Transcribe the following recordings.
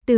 Từ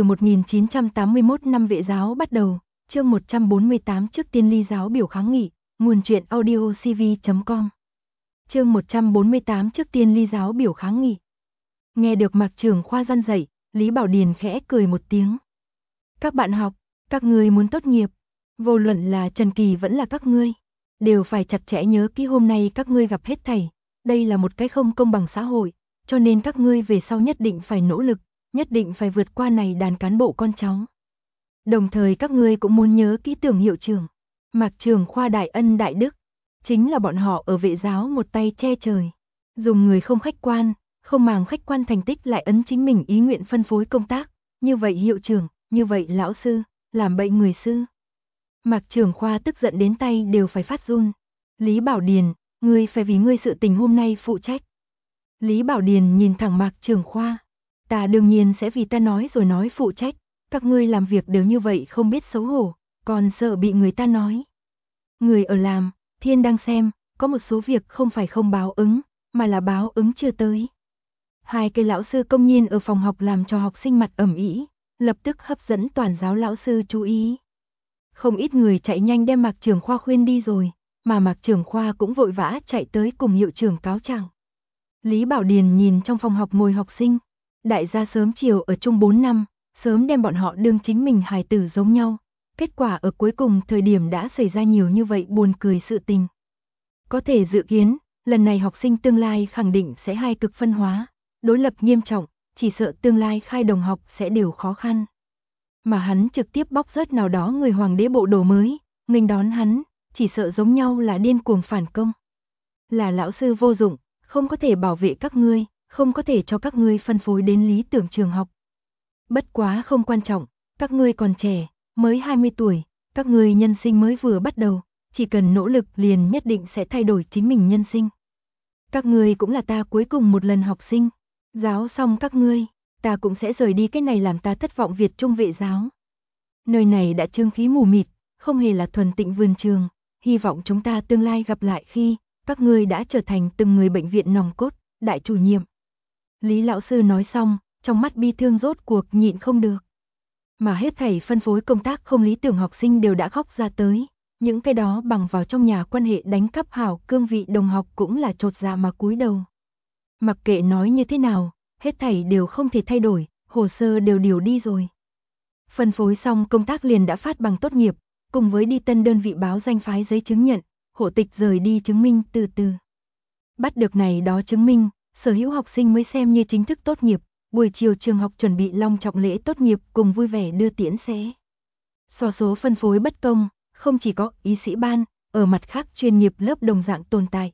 1981 năm Vệ giáo bắt đầu, chương 148 trước tiên Ly giáo biểu kháng nghị, nguồn truyện audio cv.com. Chương 148 trước tiên Ly giáo biểu kháng nghị. Nghe được Mạc trưởng khoa răn dạy, Lý Bảo Điền khẽ cười một tiếng. Các bạn học, các ngươi muốn tốt nghiệp, vô luận là Trần Kỳ vẫn là các ngươi, đều phải chặt chẽ nhớ kỹ hôm nay các ngươi gặp hết thảy, đây là một cái không công bằng xã hội, cho nên các ngươi về sau nhất định phải nỗ lực, nhất định phải vượt qua này đàn cán bộ con cháu. Đồng thời các ngươi cũng muốn nhớ kỹ Tưởng hiệu trưởng, Mạc trưởng khoa đại ân đại đức, chính là bọn họ ở Vệ giáo một tay che trời, dùng người không khách quan, không màng khách quan thành tích lại ấn chính mình ý nguyện phân phối công tác, như vậy hiệu trưởng, như vậy lão sư, làm bậy người sư. Mạc trưởng khoa tức giận đến tay đều phải phát run. Lý Bảo Điền, ngươi phải vì ngươi sự tình hôm nay phụ trách. Lý Bảo Điền nhìn thẳng Mạc trưởng khoa. Ta đương nhiên sẽ vì ta nói rồi nói phụ trách. Các ngươi làm việc đều như vậy không biết xấu hổ, còn sợ bị người ta nói. Người ở làm, thiên đang xem, có một số việc không phải không báo ứng, mà là báo ứng chưa tới. Hai cái lão sư công nhiên ở phòng học làm cho học sinh mặt ẩm ĩ, lập tức hấp dẫn toàn giáo lão sư chú ý. Không ít người chạy nhanh đem Mạc trưởng khoa khuyên đi rồi, mà Mạc trưởng khoa cũng vội vã chạy tới cùng hiệu trưởng cáo trạng. Lý Bảo Điền nhìn trong phòng học ngồi học sinh, đại gia sớm chiều ở chung 4 năm, sớm đem bọn họ đương chính mình hài tử giống nhau, kết quả ở cuối cùng thời điểm đã xảy ra nhiều như vậy buồn cười sự tình. Có thể dự kiến, lần này học sinh tương lai khẳng định sẽ hai cực phân hóa, đối lập nghiêm trọng, chỉ sợ tương lai khai đồng học sẽ đều khó khăn. Mà hắn trực tiếp bóc rớt nào đó người hoàng đế bộ đồ mới, nghênh đón hắn, chỉ sợ giống nhau là điên cuồng phản công. Là lão sư vô dụng, không có thể bảo vệ các ngươi, không có thể cho các ngươi phân phối đến lý tưởng trường học. Bất quá không quan trọng, các ngươi còn trẻ, mới 20 tuổi, các ngươi nhân sinh mới vừa bắt đầu, chỉ cần nỗ lực liền nhất định sẽ thay đổi chính mình nhân sinh. Các ngươi cũng là ta cuối cùng một lần học sinh, giáo xong các ngươi, ta cũng sẽ rời đi cái này làm ta thất vọng Việt Trung Vệ giáo. Nơi này đã trương khí mù mịt, không hề là thuần tịnh vườn trường, hy vọng chúng ta tương lai gặp lại khi các ngươi đã trở thành từng người bệnh viện nòng cốt, đại chủ nhiệm. Lý lão sư nói xong, trong mắt bi thương rốt cuộc nhịn không được. Mà hết thảy phân phối công tác không lý tưởng học sinh đều đã khóc ra tới, những cái đó bằng vào trong nhà quan hệ đánh cắp hảo cương vị đồng học cũng là chột dạ mà cúi đầu. Mặc kệ nói như thế nào, hết thảy đều không thể thay đổi, hồ sơ đều điều đi rồi. Phân phối xong công tác liền đã phát bằng tốt nghiệp, cùng với đi tân đơn vị báo danh phái giấy chứng nhận, hộ tịch rời đi chứng minh từ từ. Bắt được này đó chứng minh, sở hữu học sinh mới xem như chính thức tốt nghiệp, buổi chiều trường học chuẩn bị long trọng lễ tốt nghiệp cùng vui vẻ đưa tiễn xe. So số phân phối bất công, không chỉ có y sĩ ban, ở mặt khác chuyên nghiệp lớp đồng dạng tồn tại.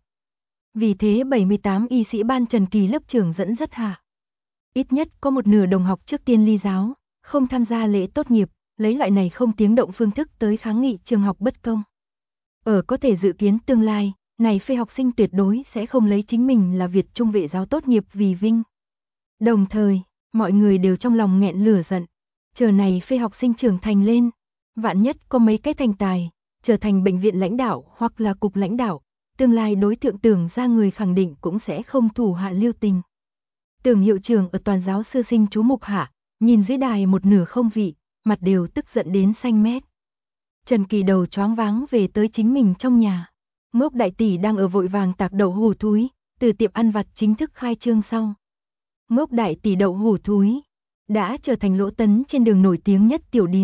Vì thế 78 y sĩ ban Trần Kỳ lớp trưởng dẫn dắt hạ. Ít nhất có một nửa đồng học trước tiên ly giáo, không tham gia lễ tốt nghiệp, lấy loại này không tiếng động phương thức tới kháng nghị trường học bất công. Ở có thể dự kiến tương lai, này phê học sinh tuyệt đối sẽ không lấy chính mình là Việt Trung Vệ giáo tốt nghiệp vì vinh. Đồng thời, mọi người đều trong lòng nghẹn lửa giận, chờ này phê học sinh trưởng thành lên, vạn nhất có mấy cái thành tài, trở thành bệnh viện lãnh đạo hoặc là cục lãnh đạo, tương lai đối tượng Tưởng ra người khẳng định cũng sẽ không thủ hạ lưu tình. Tưởng hiệu trưởng ở toàn giáo sư sinh chú mục hạ, nhìn dưới đài một nửa không vị, mặt đều tức giận đến xanh mét. Trần Kỳ đầu choáng váng về tới chính mình trong nhà. Ngốc đại tỷ đang ở vội vàng tạc đậu hủ thúi, từ tiệm ăn vặt chính thức khai trương sau. Ngốc đại tỷ đậu hủ thúi đã trở thành Lỗ Tấn trên đường nổi tiếng nhất tiểu điếm.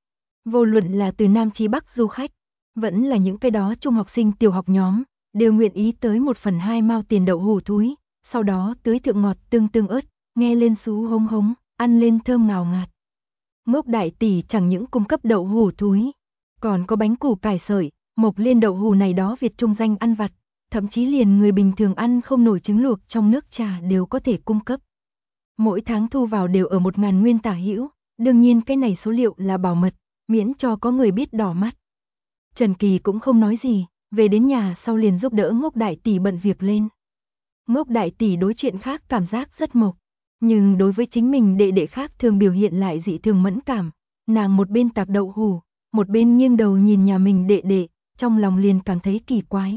Vô luận là từ Nam chí Bắc du khách, vẫn là những cái đó trung học sinh tiểu học nhóm, đều nguyện ý tới 1/2 mao tiền đậu hủ thúi, sau đó tưới thượng ngọt tương ớt, nghe lên xú hống hống, ăn lên thơm ngào ngạt. Ngốc đại tỷ chẳng những cung cấp đậu hủ thúi, còn có bánh củ cải sợi, mộc liên đậu hủ này đó Việt trung danh ăn vặt, thậm chí liền người bình thường ăn không nổi trứng luộc trong nước trà đều có thể cung cấp. Mỗi tháng thu vào đều ở 1.000 nguyên tả hữu, đương nhiên cái này số liệu là bảo mật, miễn cho có người biết đỏ mắt. Trần Kỳ cũng không nói gì, về đến nhà sau liền giúp đỡ Ngốc đại tỷ bận việc lên. Ngốc đại tỷ đối chuyện khác cảm giác rất mộc, nhưng đối với chính mình đệ đệ khác thường biểu hiện lại dị thường mẫn cảm, nàng một bên tạc đậu hủ, một bên nghiêng đầu nhìn nhà mình đệ đệ, trong lòng liền cảm thấy kỳ quái.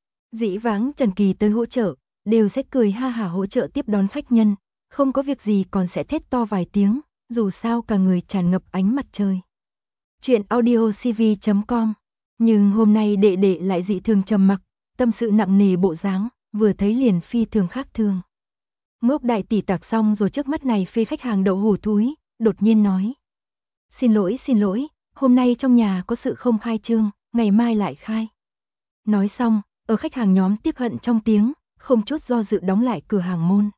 Dĩ vãng Trần Kỳ tới hỗ trợ, đều sẽ cười ha hả hỗ trợ tiếp đón khách nhân, không có việc gì còn sẽ thét to vài tiếng, dù sao cả người tràn ngập ánh mặt trời. Chuyện audiocv.com. Nhưng hôm nay đệ đệ lại dị thường trầm mặc, tâm sự nặng nề bộ dáng, vừa thấy liền phi thường khác thường. Ngốc đại tỷ tạc xong rồi trước mắt này phê khách hàng đậu hủ thúi, đột nhiên nói. Xin lỗi, hôm nay trong nhà có sự không khai trương, ngày mai lại khai. Nói xong, ở khách hàng nhóm tiếp hận trong tiếng, không chút do dự đóng lại cửa hàng môn.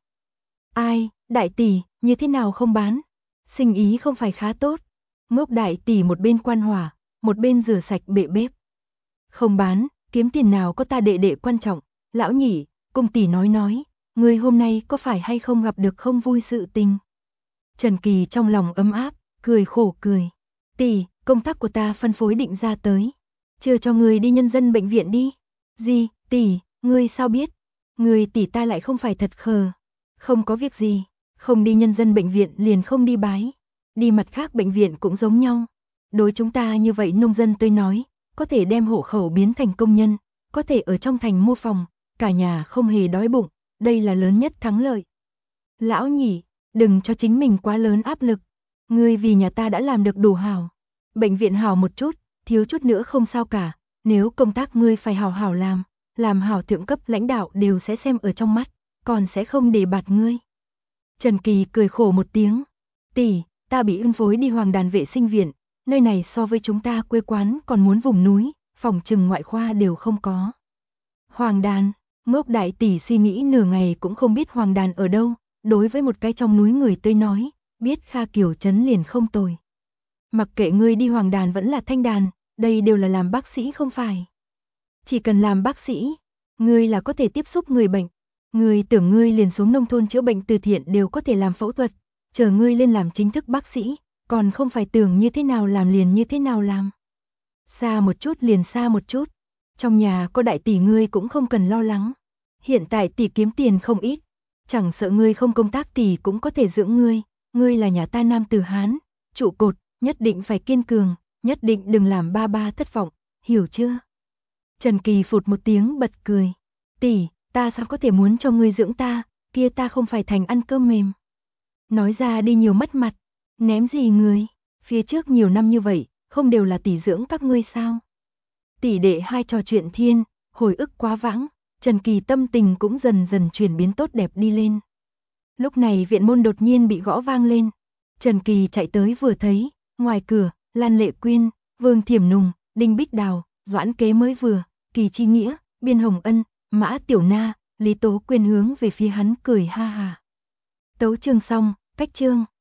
Ai, đại tỷ, như thế nào không bán? Sinh ý không phải khá tốt. Ngốc đại tỷ một bên quan hỏa, một bên rửa sạch bệ bếp. Không bán, kiếm tiền nào có ta đệ đệ quan trọng. Lão nhị, cùng tỷ nói, người hôm nay có phải hay không gặp được không vui sự tình? Trần Kỳ trong lòng ấm áp, cười khổ cười. Tỷ, công tác của ta phân phối định ra tới. Chưa cho người đi nhân dân bệnh viện đi. Gì, tỷ, ngươi sao biết? Người tỷ ta lại không phải thật khờ. Không có việc gì, không đi nhân dân bệnh viện liền không đi bái. Đi mặt khác bệnh viện cũng giống nhau. Đối chúng ta như vậy nông dân tôi nói, có thể đem hộ khẩu biến thành công nhân, có thể ở trong thành mua phòng, cả nhà không hề đói bụng, đây là lớn nhất thắng lợi. Lão nhị, đừng cho chính mình quá lớn áp lực. Ngươi vì nhà ta đã làm được đủ hảo. Bệnh viện hảo một chút, thiếu chút nữa không sao cả. Nếu công tác ngươi phải hảo hảo làm hảo thượng cấp lãnh đạo đều sẽ xem ở trong mắt, còn sẽ không để bạt ngươi. Trần Kỳ cười khổ một tiếng. Tỷ, ta bị ưng phối đi Hoàng Đàn vệ sinh viện, nơi này so với chúng ta quê quán còn muốn vùng núi, phòng trừng ngoại khoa đều không có. Hoàng Đàn, Ngốc đại tỷ suy nghĩ nửa ngày cũng không biết Hoàng Đàn ở đâu, đối với một cái trong núi người tới nói, biết Kha Kiều Trấn liền không tồi. Mặc kệ ngươi đi Hoàng Đàn vẫn là Thanh Đàn, đây đều là làm bác sĩ không phải. Chỉ cần làm bác sĩ, ngươi là có thể tiếp xúc người bệnh. Ngươi tưởng ngươi liền xuống nông thôn chữa bệnh từ thiện đều có thể làm phẫu thuật, chờ ngươi lên làm chính thức bác sĩ, còn không phải tưởng như thế nào làm liền như thế nào làm. Xa một chút liền xa một chút, trong nhà có đại tỷ ngươi cũng không cần lo lắng. Hiện tại tỷ kiếm tiền không ít, chẳng sợ ngươi không công tác tỷ cũng có thể dưỡng ngươi là nhà ta nam tử Hán, trụ cột, nhất định phải kiên cường, nhất định đừng làm ba ba thất vọng, hiểu chưa? Trần Kỳ phụt một tiếng bật cười. Tỷ, ta sao có thể muốn cho ngươi dưỡng ta, kia ta không phải thành ăn cơm mềm. Nói ra đi nhiều mất mặt, ném gì người, phía trước nhiều năm như vậy, không đều là tỷ dưỡng các ngươi sao? Tỷ đệ hai trò chuyện thiên, hồi ức quá vãng, Trần Kỳ tâm tình cũng dần dần chuyển biến tốt đẹp đi lên. Lúc này viện môn đột nhiên bị gõ vang lên. Trần Kỳ chạy tới vừa thấy, ngoài cửa, Lan Lệ Quyên, Vương Thiểm Nùng, Đinh Bích Đào, Doãn Kế mới vừa, Kỳ Chi Nghĩa, Biên Hồng Ân, Mã Tiểu Na, Lý Tố Quyên hướng về phía hắn cười ha hà. Tấu chương xong, cách chương.